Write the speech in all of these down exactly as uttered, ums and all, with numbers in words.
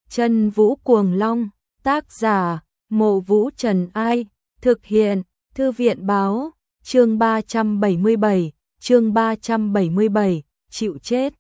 Chân Vũ Cuồng Long, tác giả, Mộ Vũ Trần Ai, thực hiện, Thư viện báo, chương ba trăm bảy mươi bảy, chương ba trăm bảy mươi bảy, chịu chết.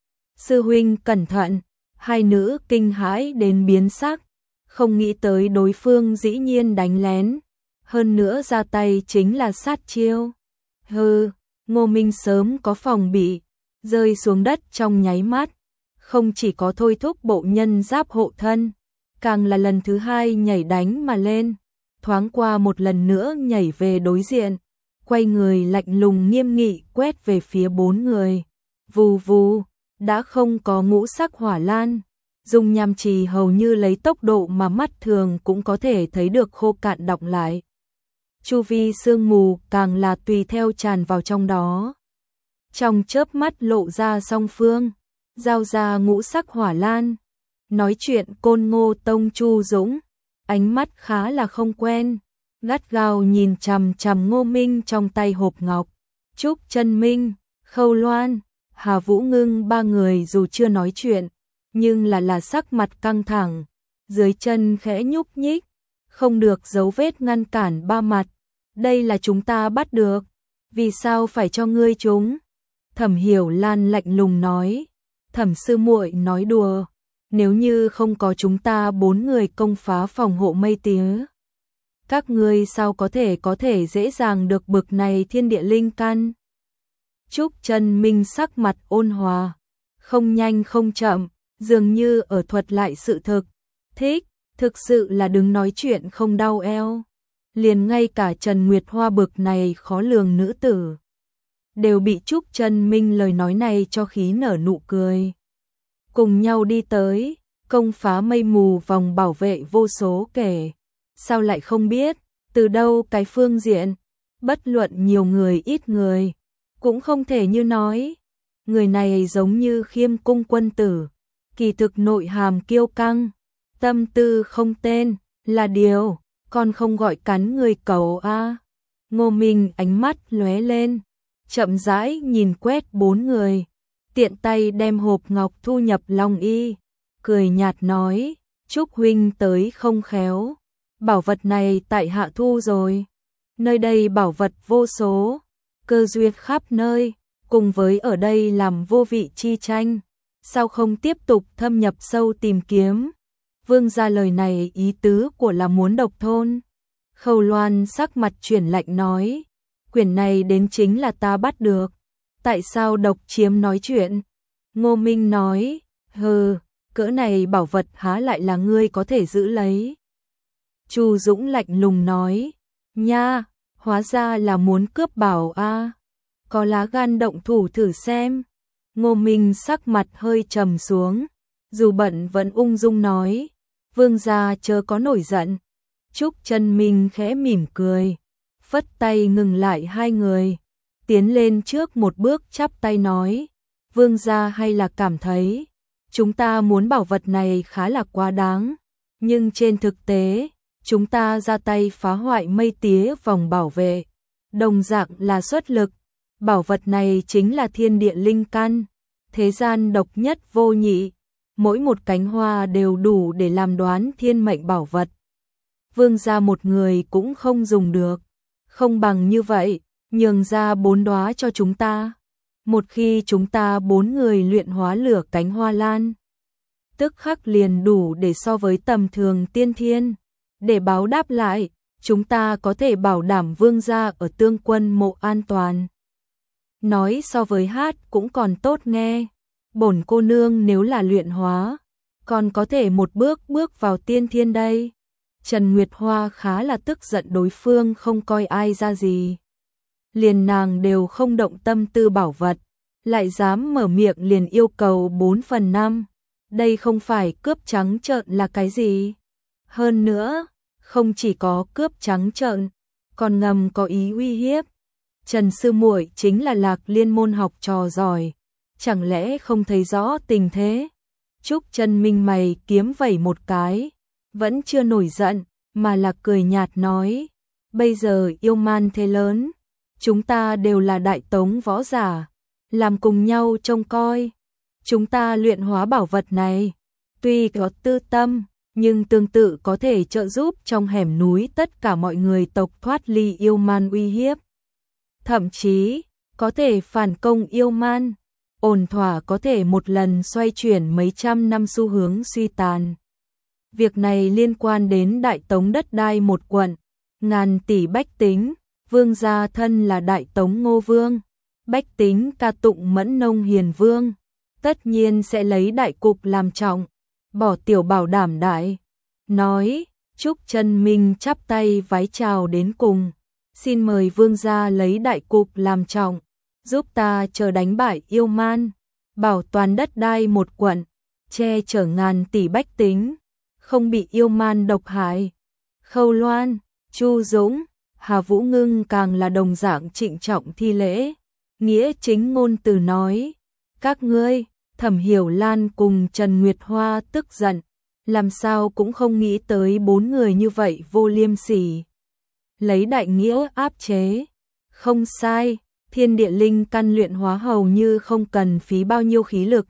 Sư huynh cẩn thận, hai nữ kinh hãi đến biến sắc, không nghĩ tới đối phương dĩ nhiên đánh lén, hơn nữa ra tay chính là sát chiêu. Hừ, Ngô Minh sớm có phòng bị, rơi xuống đất trong nháy mắt, không chỉ có thôi thúc bộ nhân giáp hộ thân, càng là lần thứ hai nhảy đánh mà lên, thoáng qua một lần nữa nhảy về đối diện, quay người lạnh lùng nghiêm nghị quét về phía bốn người. Vù vù, đã không có ngũ sắc hỏa lan, dùng nham trì hầu như lấy tốc độ mà mắt thường cũng có thể thấy được khô cạn đọng lại. Chu vi sương mù càng là tùy theo tràn vào trong đó. Trong chớp mắt lộ ra song phương, giao ra ngũ sắc hỏa lan. Nói chuyện Côn Ngô Tông Chu Dũng, ánh mắt khá là không quen, gắt gao nhìn chằm chằm Ngô Minh trong tay hộp ngọc. Trúc Chân Minh, Khâu Loan, Hà Vũ Ngưng ba người dù chưa nói chuyện, nhưng là là sắc mặt căng thẳng, dưới chân khẽ nhúc nhích, không được dấu vết ngăn cản ba mặt. Đây là chúng ta bắt được, vì sao phải cho ngươi chúng? Thẩm Hiểu Lan lạnh lùng nói. Thẩm sư muội nói đùa, nếu như không có chúng ta bốn người công phá phòng hộ mây tía, các ngươi sao có thể có thể dễ dàng được bực này thiên địa linh căn? Trúc Chân Minh sắc mặt ôn hòa, không nhanh không chậm, dường như ở thuật lại sự thực. Thích, thực sự là đứng nói chuyện không đau eo. Liền ngay cả Trần Nguyệt Hoa bực này khó lường nữ tử, đều bị Trúc Chân Minh lời nói này cho khí nở nụ cười. Cùng nhau đi tới, công phá mây mù vòng bảo vệ vô số kể. Sao lại không biết, từ đâu cái phương diện, bất luận nhiều người ít người, cũng không thể như nói. Người này giống như Khiêm Cung quân tử, kỳ thực nội hàm kiêu căng, tâm tư không tên, là điều, còn không gọi cắn người cầu a. À. Ngô Minh ánh mắt lóe lên, chậm rãi nhìn quét bốn người, tiện tay đem hộp ngọc thu nhập long y, cười nhạt nói, Trúc huynh tới không khéo, bảo vật này tại hạ thu rồi. Nơi đây bảo vật vô số, cơ duyên khắp nơi, cùng với ở đây làm vô vị chi tranh, sao không tiếp tục thâm nhập sâu tìm kiếm? Vương gia lời này ý tứ của là muốn độc thôn. Khâu Loan sắc mặt chuyển lạnh nói, quyển này đến chính là ta bắt được, tại sao độc chiếm nói chuyện? Ngô Minh nói, hừ, cỡ này bảo vật há lại là ngươi có thể giữ lấy. Chu Dũng lạnh lùng nói, nha, hóa ra là muốn cướp bảo a, à. Có lá gan động thủ thử xem. Ngô Minh sắc mặt hơi trầm xuống, dù bận vẫn ung dung nói, vương gia chớ có nổi giận. Trúc Chân Minh khẽ mỉm cười, phất tay ngừng lại hai người, tiến lên trước một bước chắp tay nói, vương gia hay là cảm thấy chúng ta muốn bảo vật này khá là quá đáng, nhưng trên thực tế, chúng ta ra tay phá hoại mây tía vòng bảo vệ, đồng dạng là xuất lực, bảo vật này chính là thiên địa linh căn, thế gian độc nhất vô nhị, mỗi một cánh hoa đều đủ để làm đoán thiên mệnh bảo vật. Vương gia một người cũng không dùng được, không bằng như vậy, nhường ra bốn đóa cho chúng ta. Một khi chúng ta bốn người luyện hóa lửa cánh hoa lan, tức khắc liền đủ để so với tầm thường tiên thiên. Để báo đáp lại, chúng ta có thể bảo đảm vương gia ở Tương Quân mộ an toàn. Nói so với hát cũng còn tốt nghe. Bổn cô nương nếu là luyện hóa, còn có thể một bước bước vào tiên thiên đây. Trần Nguyệt Hoa khá là tức giận đối phương không coi ai ra gì. Liền nàng đều không động tâm tư bảo vật, lại dám mở miệng liền yêu cầu bốn phần năm. Đây không phải cướp trắng trợn là cái gì? Hơn nữa, không chỉ có cướp trắng trợn, còn ngầm có ý uy hiếp. Trần sư muội chính là Lạc Liên môn học trò giỏi, chẳng lẽ không thấy rõ tình thế? Trúc Chân Minh mày kiếm vẩy một cái, vẫn chưa nổi giận, mà là cười nhạt nói, bây giờ yêu man thế lớn, chúng ta đều là đại tống võ giả, làm cùng nhau trông coi, chúng ta luyện hóa bảo vật này, Tuy có tư tâm, nhưng tương tự có thể trợ giúp trong hẻm núi tất cả mọi người tộc thoát ly yêu man uy hiếp. Thậm chí, có thể phản công yêu man, ổn thỏa có thể một lần xoay chuyển mấy trăm năm xu hướng suy tàn. Việc này liên quan đến Đại Tống đất đai một quận, ngàn tỷ bách tính, vương gia thân là Đại Tống Ngô Vương, bách tính ca tụng Mẫn Nông Hiền Vương, tất nhiên sẽ lấy đại cục làm trọng, bỏ tiểu bảo đảm đại. Nói, Trúc Chân Minh chắp tay vái chào đến cùng, xin mời vương gia lấy đại cục làm trọng, giúp ta chờ đánh bại yêu man, bảo toàn đất đai một quận, che chở ngàn tỷ bách tính, không bị yêu man độc hại. Khâu Loan, Chu Dũng, Hà Vũ Ngưng càng là đồng dạng trịnh trọng thi lễ, nghĩa chính ngôn từ nói, các ngươi, Thẩm Hiểu Lan cùng Trần Nguyệt Hoa tức giận, làm sao cũng không nghĩ tới bốn người như vậy vô liêm sỉ. Lấy đại nghĩa áp chế, không sai, thiên địa linh căn luyện hóa hầu như không cần phí bao nhiêu khí lực.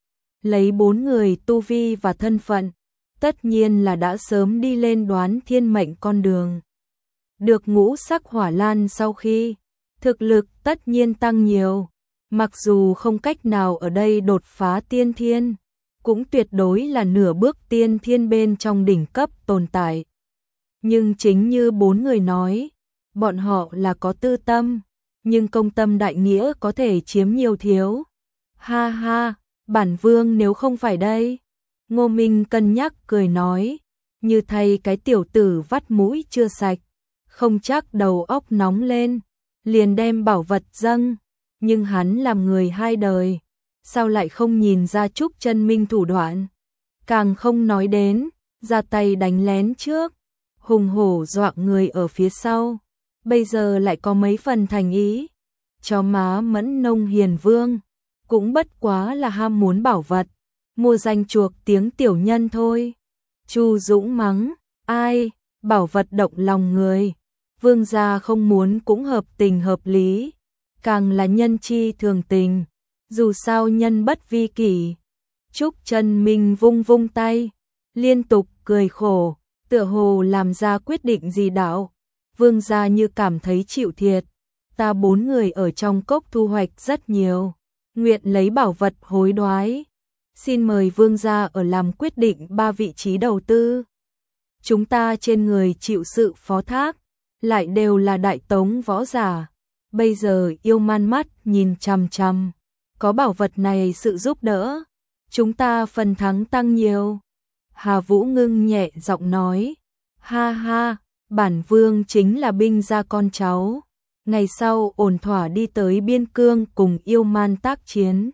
Lấy bốn người tu vi và thân phận, tất nhiên là đã sớm đi lên đoán thiên mệnh con đường. Được ngũ sắc hỏa lan sau khi, thực lực tất nhiên tăng nhiều, mặc dù không cách nào ở đây đột phá tiên thiên, cũng tuyệt đối là nửa bước tiên thiên bên trong đỉnh cấp tồn tại. Nhưng chính như bốn người nói, bọn họ là có tư tâm, nhưng công tâm đại nghĩa có thể chiếm nhiều thiếu. Ha ha, bản vương nếu không phải đây. Ngô Minh cân nhắc cười nói, như thay cái tiểu tử vắt mũi chưa sạch, không chắc đầu óc nóng lên, liền đem bảo vật dâng, nhưng hắn làm người hai đời, sao lại không nhìn ra Trúc Chân Minh thủ đoạn, càng không nói đến, ra tay đánh lén trước, hùng hổ dọa người ở phía sau, bây giờ lại có mấy phần thành ý, cho má Mẫn Nông Hiền Vương, cũng bất quá là ham muốn bảo vật, mua danh chuộc tiếng tiểu nhân thôi. Chu Dũng mắng, ai, bảo vật động lòng người, vương gia không muốn cũng hợp tình hợp lý, càng là nhân chi thường tình, dù sao nhân bất vi kỷ. Trúc Chân Minh vung vung tay, liên tục cười khổ, tựa hồ làm ra quyết định gì đạo, vương gia như cảm thấy chịu thiệt, ta bốn người ở trong cốc thu hoạch rất nhiều, nguyện lấy bảo vật hối đoái. Xin mời vương gia ở làm quyết định ba vị trí đầu tư. Chúng ta trên người chịu sự phó thác, lại đều là Đại Tống võ giả. Bây giờ yêu man mắt nhìn chằm chằm, có bảo vật này sự giúp đỡ, chúng ta phần thắng tăng nhiều. Hà Vũ Ngưng nhẹ giọng nói, ha ha, bản vương chính là binh gia con cháu, ngày sau ổn thỏa đi tới biên cương cùng yêu man tác chiến.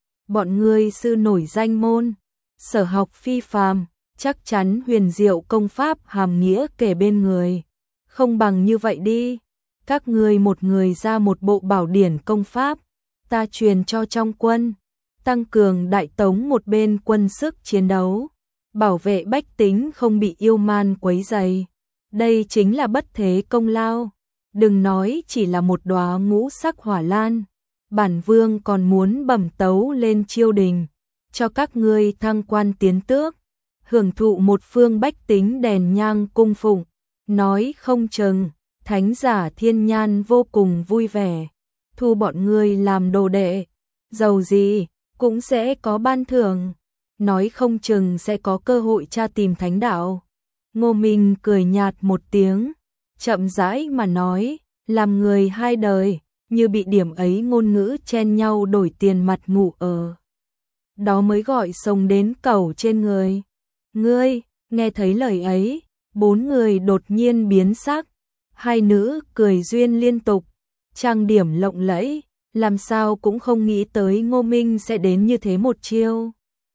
Bọn ngươi sư nổi danh môn, sở học phi phàm, chắc chắn huyền diệu công pháp hàm nghĩa kể bên người. Không bằng như vậy đi, các ngươi một người ra một bộ bảo điển công pháp, ta truyền cho trong quân, tăng cường Đại Tống một bên quân sức chiến đấu, bảo vệ bách tính không bị yêu man quấy rầy. Đây chính là bất thế công lao, đừng nói chỉ là một đóa ngũ sắc hỏa lan. Bản vương còn muốn bẩm tấu lên triều đình, cho các ngươi thăng quan tiến tước, hưởng thụ một phương bách tính đèn nhang cung phụng, nói không chừng, thánh giả thiên nhan vô cùng vui vẻ, thu bọn ngươi làm đồ đệ, giàu gì, cũng sẽ có ban thưởng, nói không chừng sẽ có cơ hội tra tìm thánh đạo. Ngô Minh cười nhạt một tiếng, chậm rãi mà nói, làm người hai đời, như bị điểm ấy ngôn ngữ chen nhau đổi tiền mặt ngủ ở. Đó mới gọi sống đến cầu trên người. Ngươi, nghe thấy lời ấy, bốn người đột nhiên biến sắc. Hai nữ cười duyên liên tục, trang điểm lộng lẫy, làm sao cũng không nghĩ tới Ngô Minh sẽ đến như thế một chiêu.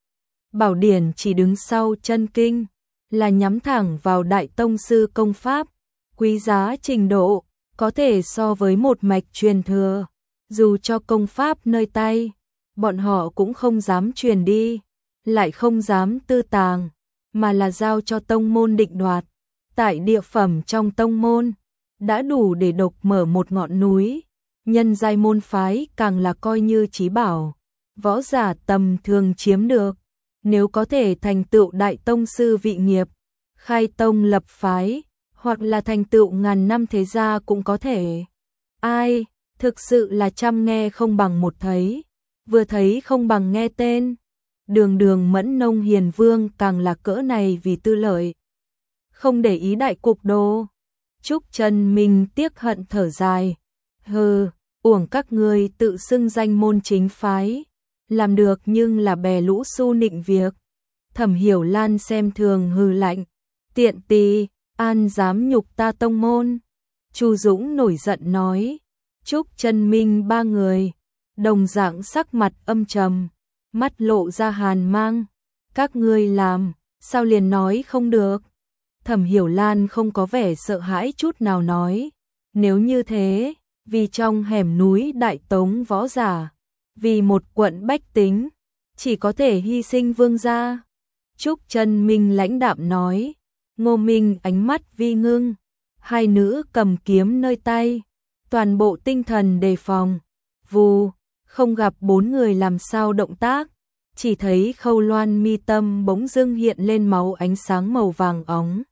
Bảo điển chỉ đứng sau chân kinh, là nhắm thẳng vào đại tông sư công pháp, quý giá trình độ, có thể so với một mạch truyền thừa, dù cho công pháp nơi tay, bọn họ cũng không dám truyền đi, lại không dám tư tàng, mà là giao cho tông môn định đoạt. Tại địa phẩm trong tông môn, đã đủ để độc mở một ngọn núi, nhân giai môn phái càng là coi như chí bảo, võ giả tầm thường chiếm được. nếu có thể thành tựu đại tông sư vị nghiệp, khai tông lập phái, hoặc là thành tựu ngàn năm thế gia cũng có thể. Ai, thực sự là trăm nghe không bằng một thấy, vừa thấy không bằng nghe tên. Đường đường Mẫn Nông Hiền Vương càng là cỡ này vì tư lợi, không để ý đại cục đô. Trúc Trần Minh tiếc hận thở dài, hừ, uổng các ngươi tự xưng danh môn chính phái, làm được nhưng là bè lũ su nịnh việc. Thẩm Hiểu Lan xem thường hừ lạnh, tiện tì, an dám nhục ta tông môn. Chu Dũng nổi giận nói, Trúc Trần Minh ba người, đồng dạng sắc mặt âm trầm, mắt lộ ra hàn mang, các ngươi làm, sao liền nói không được. Thẩm Hiểu Lan không có vẻ sợ hãi chút nào nói, nếu như thế, vì trong hẻm núi Đại Tống võ giả, vì một quận bách tính, chỉ có thể hy sinh vương gia. Trúc Trần Minh lãnh đạm nói, Ngô Minh ánh mắt vi ngưng, hai nữ cầm kiếm nơi tay, toàn bộ tinh thần đề phòng. Vù, không gặp bốn người làm sao động tác, chỉ thấy Khâu Loan mi tâm bỗng dưng hiện lên máu ánh sáng màu vàng óng.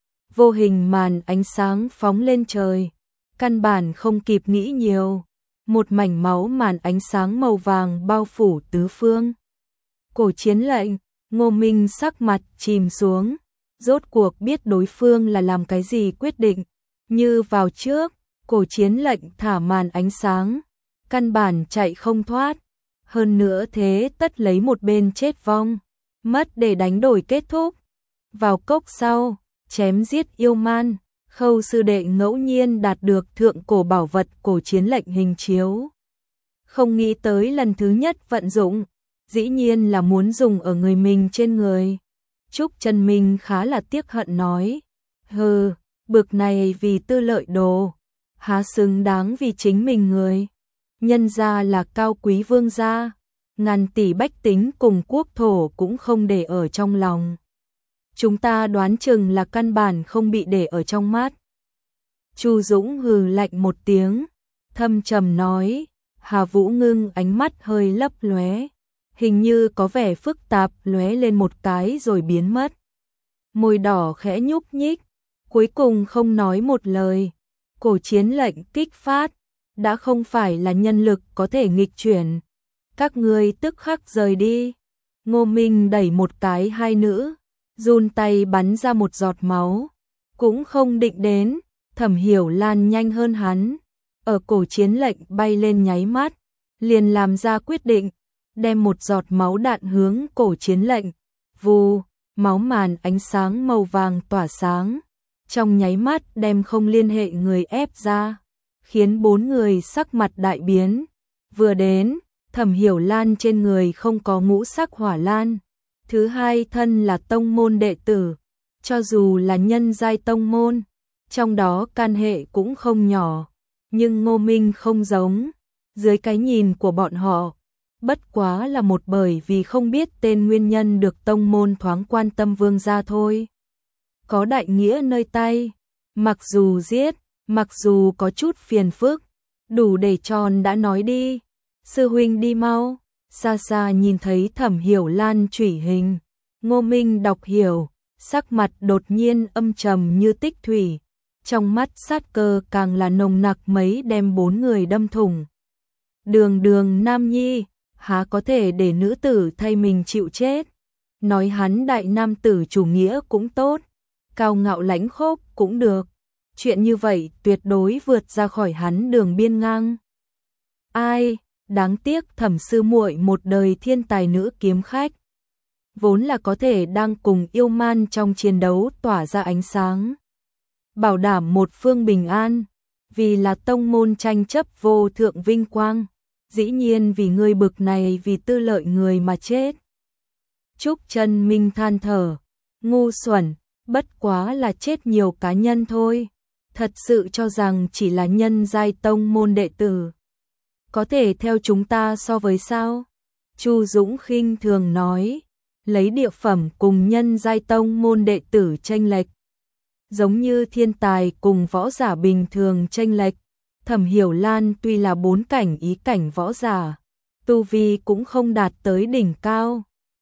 Vô hình màn ánh sáng phóng lên trời, căn bản không kịp nghĩ nhiều, một mảnh máu màn ánh sáng màu vàng bao phủ tứ phương. Cổ Chiến lệnh, Ngô Minh sắc mặt chìm xuống, rốt cuộc biết đối phương là làm cái gì quyết định, như vào trước, Cổ Chiến lệnh thả màn ánh sáng, căn bản chạy không thoát, hơn nữa thế tất lấy một bên chết vong, mất để đánh đổi kết thúc. Vào cốc sau, chém giết yêu man, Khâu sư đệ ngẫu nhiên đạt được thượng cổ bảo vật Cổ Chiến lệnh hình chiếu. Không nghĩ tới lần thứ nhất vận dụng, dĩ nhiên là muốn dùng ở người mình trên người. Trúc Trần Minh khá là tiếc hận nói, hừ, bực này vì tư lợi đồ, há xứng đáng vì chính mình người. Nhân gia là cao quý vương gia, ngàn tỷ bách tính cùng quốc thổ cũng không để ở trong lòng. Chúng ta đoán chừng là căn bản không bị để ở trong mắt. Chu Dũng hừ lạnh một tiếng, thâm trầm nói, Hà Vũ Ngưng ánh mắt hơi lấp lóe, hình như có vẻ phức tạp lóe lên một cái rồi biến mất. Môi đỏ khẽ nhúc nhích, cuối cùng không nói một lời. Cổ Chiến lệnh kích phát, đã không phải là nhân lực có thể nghịch chuyển. Các ngươi tức khắc rời đi. Ngô Minh đẩy một cái hai nữ, run tay bắn ra một giọt máu, cũng không định đến. Thẩm Hiểu Lan nhanh hơn hắn, ở Cổ Chiến lệnh bay lên nháy mắt, liền làm ra quyết định, đem một giọt máu đạn hướng Cổ Chiến lệnh. Vù, máu màn ánh sáng màu vàng tỏa sáng, trong nháy mắt đem không liên hệ người ép ra, khiến bốn người sắc mặt đại biến. Vừa đến, Thẩm Hiểu Lan trên người không có ngũ sắc hỏa lan, thứ hai thân là tông môn đệ tử, cho dù là nhân giai tông môn, trong đó can hệ cũng không nhỏ, nhưng Ngô Minh không giống, dưới cái nhìn của bọn họ, bất quá là một bởi vì không biết tên nguyên nhân được tông môn thoáng quan tâm vương gia thôi. Có đại nghĩa nơi tay, mặc dù giết, mặc dù có chút phiền phức, đủ để tròn đã nói đi, sư huynh đi mau. Xa xa nhìn thấy Thẩm Hiểu Lan chủy hình, Ngô Minh đọc hiểu, sắc mặt đột nhiên âm trầm như tích thủy, trong mắt sát cơ càng là nồng nặc mấy đem bốn người đâm thủng. Đường đường nam nhi, há có thể để nữ tử thay mình chịu chết. Nói hắn đại nam tử chủ nghĩa cũng tốt, cao ngạo lãnh khốc cũng được, chuyện như vậy tuyệt đối vượt ra khỏi hắn đường biên ngang. Ai, đáng tiếc Thẩm sư muội một đời thiên tài nữ kiếm khách, vốn là có thể đang cùng yêu man trong chiến đấu tỏa ra ánh sáng, bảo đảm một phương bình an, vì là tông môn tranh chấp vô thượng vinh quang, dĩ nhiên vì ngươi bực này vì tư lợi người mà chết. Trúc Trần Minh than thở, ngu xuẩn, bất quá là chết nhiều cá nhân thôi, thật sự cho rằng chỉ là nhân giai tông môn đệ tử, có thể theo chúng ta so với sao? Chu Dũng khinh thường nói, lấy địa phẩm cùng nhân giai tông môn đệ tử chênh lệch, giống như thiên tài cùng võ giả bình thường chênh lệch. Thẩm Hiểu Lan tuy là bốn cảnh ý cảnh võ giả, tu vi cũng không đạt tới đỉnh cao,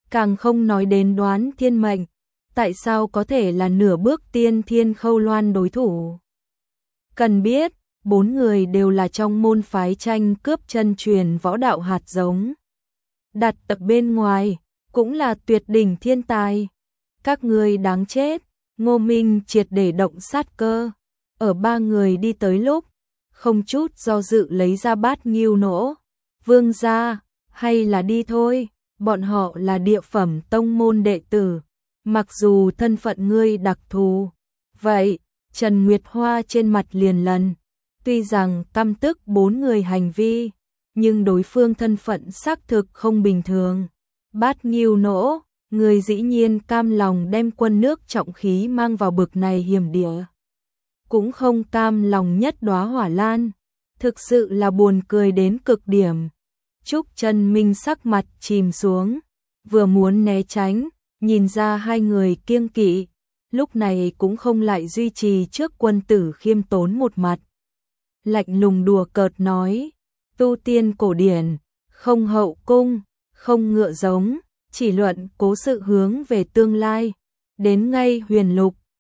càng không nói đến Đoán Thiên Mệnh, tại sao có thể là nửa bước tiên thiên khâu loan đối thủ. Cần biết, bốn người đều là trong môn phái tranh cướp chân truyền võ đạo hạt giống. Đặt tập bên ngoài, cũng là tuyệt đỉnh thiên tài. Các người đáng chết, Ngô Minh triệt để động sát cơ. Ở ba người đi tới lúc, không chút do dự lấy ra bát nghiêu nỗ. Vương gia, hay là đi thôi, bọn họ là địa phẩm tông môn đệ tử. Mặc dù thân phận ngươi đặc thù, vậy, Trần Nguyệt Hoa trên mặt liền lần. Tuy rằng căm tức bốn người hành vi, nhưng đối phương thân phận xác thực không bình thường. Bát nghiêu nỗ, người dĩ nhiên cam lòng đem quân nước trọng khí mang vào bực này hiểm địa. Cũng không cam lòng nhất đóa hỏa lan, thực sự là buồn cười đến cực điểm. Trúc Trần Minh sắc mặt chìm xuống, vừa muốn né tránh, nhìn ra hai người kiêng kỵ, lúc này cũng không lại duy trì trước quân tử khiêm tốn một mặt. Lạnh lùng đùa cợt nói, tu tiên cổ điển, không hậu cung, không ngựa giống, chỉ luận cố sự hướng về tương lai. Đến ngay huyền lục,